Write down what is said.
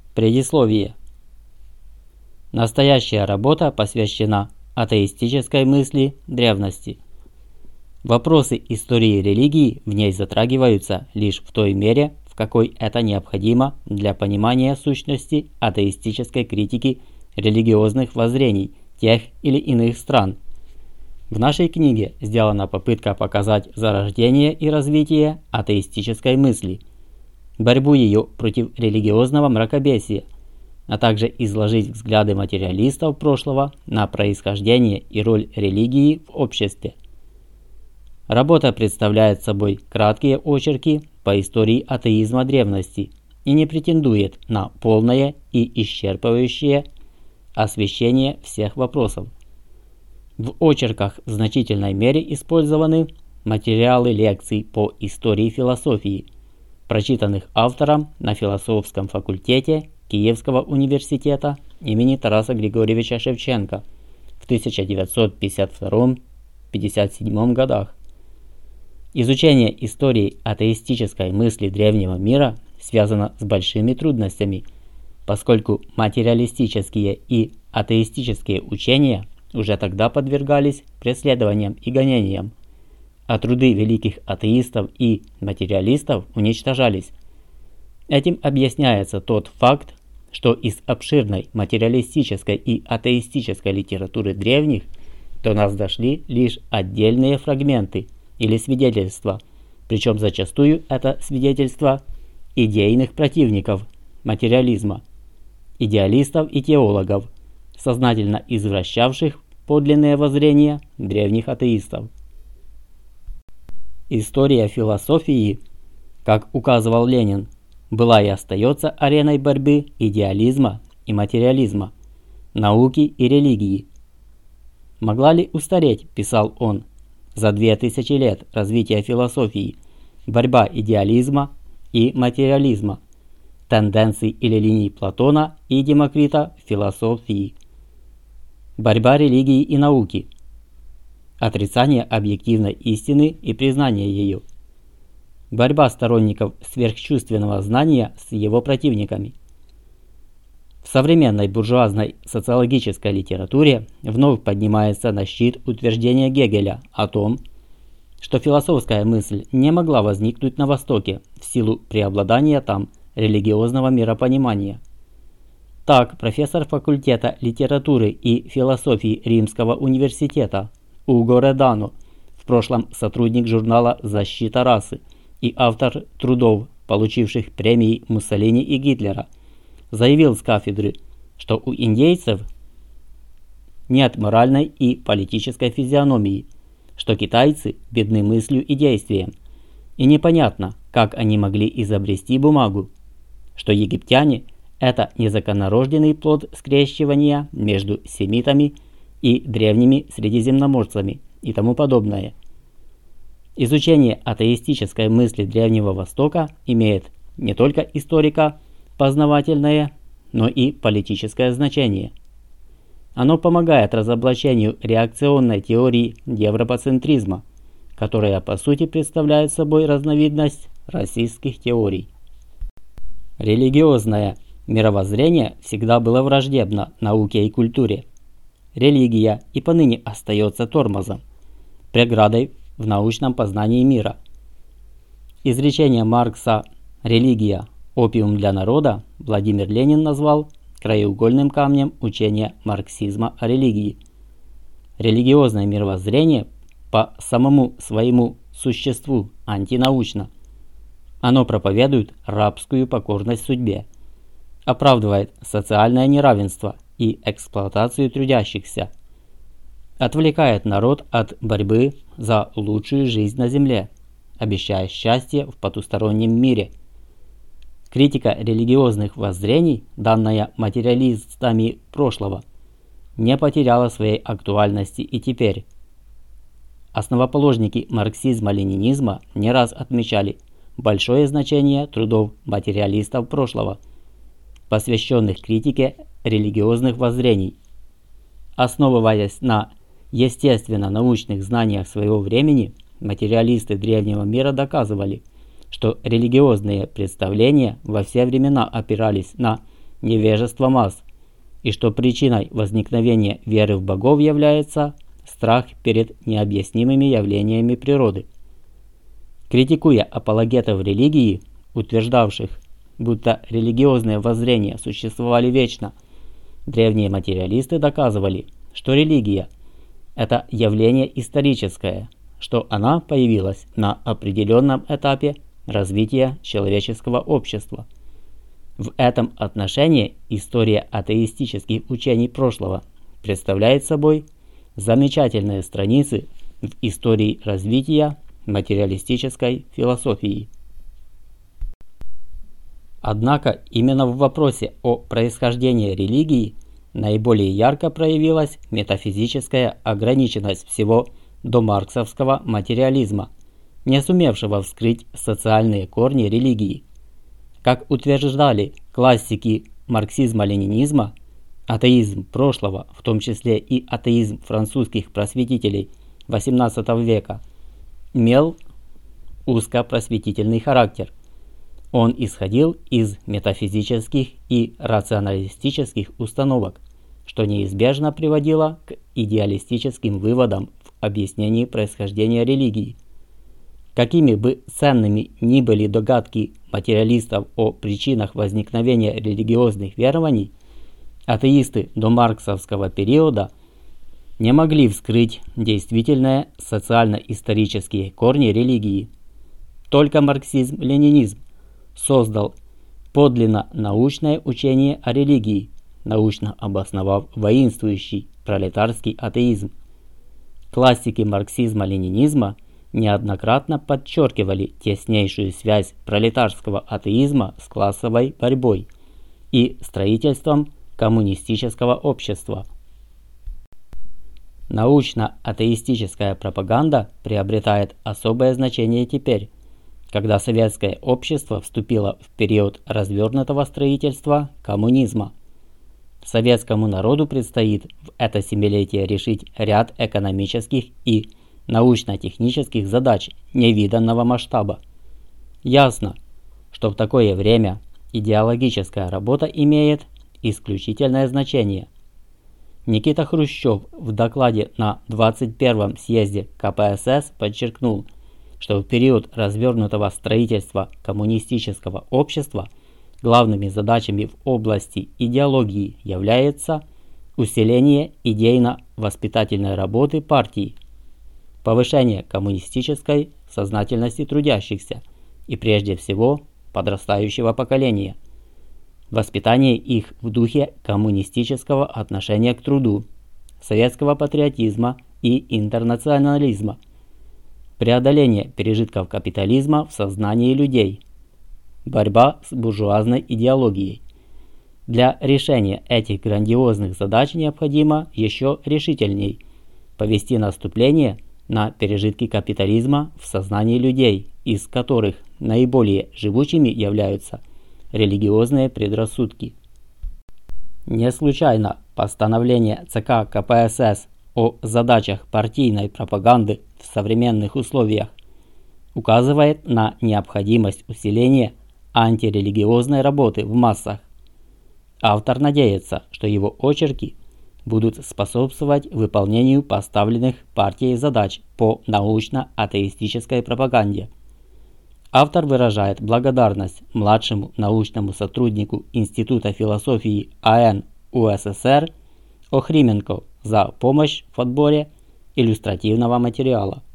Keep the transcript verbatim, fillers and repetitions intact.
Предисловие. Настоящая работа посвящена атеистической мысли древности. Вопросы истории религии в ней затрагиваются лишь в той мере, в какой это необходимо для понимания сущности атеистической критики религиозных воззрений тех или иных стран. В нашей книге сделана попытка показать зарождение и развитие атеистической мысли, борьбу ее против религиозного мракобесия, а также изложить взгляды материалистов прошлого на происхождение и роль религии в обществе. Работа представляет собой краткие очерки по истории атеизма древности и не претендует на полное и исчерпывающее освещение всех вопросов. В очерках в значительной мере использованы материалы лекций по истории философии, прочитанных автором на философском факультете Киевского университета имени Тараса Григорьевича Шевченко в тысяча девятьсот пятьдесят втором — пятьдесят седьмом годах. Изучение истории атеистической мысли древнего мира связано с большими трудностями, поскольку материалистические и атеистические учения уже тогда подвергались преследованиям и гонениям, а труды великих атеистов и материалистов уничтожались. Этим объясняется тот факт, что из обширной материалистической и атеистической литературы древних до нас дошли лишь отдельные фрагменты или свидетельства, причем зачастую это свидетельства идейных противников материализма, идеалистов и теологов, сознательно извращавших подлинные воззрения древних атеистов. История философии, как указывал Ленин, была и остается ареной борьбы идеализма и материализма, науки и религии. Могла ли устареть, писал он, за две тысячи лет развития философии, борьба идеализма и материализма, тенденций или линий Платона и Демокрита в философии, борьба религии и науки, отрицание объективной истины и признание ее, борьба сторонников сверхчувственного знания с его противниками. В современной буржуазной социологической литературе вновь поднимается на щит утверждение Гегеля о том, что философская мысль не могла возникнуть на Востоке в силу преобладания там религиозного миропонимания. Так, профессор факультета литературы и философии Римского университета Уго Редано, в прошлом сотрудник журнала «Защита расы» и автор трудов, получивших премии Муссолини и Гитлера, заявил с кафедры, что у индейцев нет моральной и политической физиономии, что китайцы бедны мыслью и действием, и непонятно, как они могли изобрести бумагу, что египтяне – это незаконнорожденный плод скрещивания между семитами и древними средиземноморцами и тому подобное. Изучение атеистической мысли Древнего Востока имеет не только историко-познавательное, но и политическое значение. Оно помогает разоблачению реакционной теории европоцентризма, которая по сути представляет собой разновидность расистских теорий. Религиозное мировоззрение всегда было враждебно науке и культуре. Религия и поныне остается тормозом, преградой в научном познании мира. Изречение Маркса «Религия – опиум для народа» Владимир Ленин назвал краеугольным камнем учения марксизма о религии. Религиозное мировоззрение по самому своему существу антинаучно. Оно проповедует рабскую покорность судьбе, оправдывает социальное неравенство и эксплуатацию трудящихся, отвлекает народ от борьбы за лучшую жизнь на земле, обещая счастье в потустороннем мире. Критика религиозных воззрений, данная материалистами прошлого, не потеряла своей актуальности и теперь. Основоположники марксизма-ленинизма не раз отмечали большое значение трудов материалистов прошлого, посвященных критике религиозных воззрений. Основываясь на естественно-научных знаниях своего времени, материалисты древнего мира доказывали, что религиозные представления во все времена опирались на невежество масс, и что причиной возникновения веры в богов является страх перед необъяснимыми явлениями природы. Критикуя апологетов религии, утверждавших, будто религиозные воззрения существовали вечно, древние материалисты доказывали, что религия – это явление историческое, что она появилась на определенном этапе развития человеческого общества. В этом отношении история атеистических учений прошлого представляет собой замечательные страницы в истории развития материалистической философии. Однако именно в вопросе о происхождении религии наиболее ярко проявилась метафизическая ограниченность всего домарксовского материализма, не сумевшего вскрыть социальные корни религии. Как утверждали классики марксизма-ленинизма, атеизм прошлого, в том числе и атеизм французских просветителей восемнадцатого века, имел узкопросветительный характер. Он исходил из метафизических и рационалистических установок, что неизбежно приводило к идеалистическим выводам в объяснении происхождения религии. Какими бы ценными ни были догадки материалистов о причинах возникновения религиозных верований, атеисты до марксовского периода не могли вскрыть действительные социально-исторические корни религии. Только марксизм-ленинизм создал подлинно научное учение о религии, научно обосновав воинствующий пролетарский атеизм. Классики марксизма-ленинизма неоднократно подчеркивали теснейшую связь пролетарского атеизма с классовой борьбой и строительством коммунистического общества. Научно-атеистическая пропаганда приобретает особое значение теперь, когда советское общество вступило в период развернутого строительства коммунизма. Советскому народу предстоит в это семилетие решить ряд экономических и научно-технических задач невиданного масштаба. Ясно, что в такое время идеологическая работа имеет исключительное значение. Никита Хрущев в докладе на двадцать первом съезде ка пэ эс эс подчеркнул, что в период развернутого строительства коммунистического общества главными задачами в области идеологии является усиление идейно-воспитательной работы партии, повышение коммунистической сознательности трудящихся и прежде всего подрастающего поколения, воспитание их в духе коммунистического отношения к труду, советского патриотизма и интернационализма, преодоление пережитков капитализма в сознании людей, борьба с буржуазной идеологией. Для решения этих грандиозных задач необходимо еще решительней повести наступление на пережитки капитализма в сознании людей, из которых наиболее живучими являются религиозные предрассудки. Не случайно постановление ЦК ка пэ эс эс о задачах партийной пропаганды в современных условиях указывает на необходимость усиления антирелигиозной работы в массах. Автор надеется, что его очерки будут способствовать выполнению поставленных партией задач по научно-атеистической пропаганде. Автор выражает благодарность младшему научному сотруднику Института философии а эн у эс эс эр Охрименко за помощь в отборе иллюстративного материала.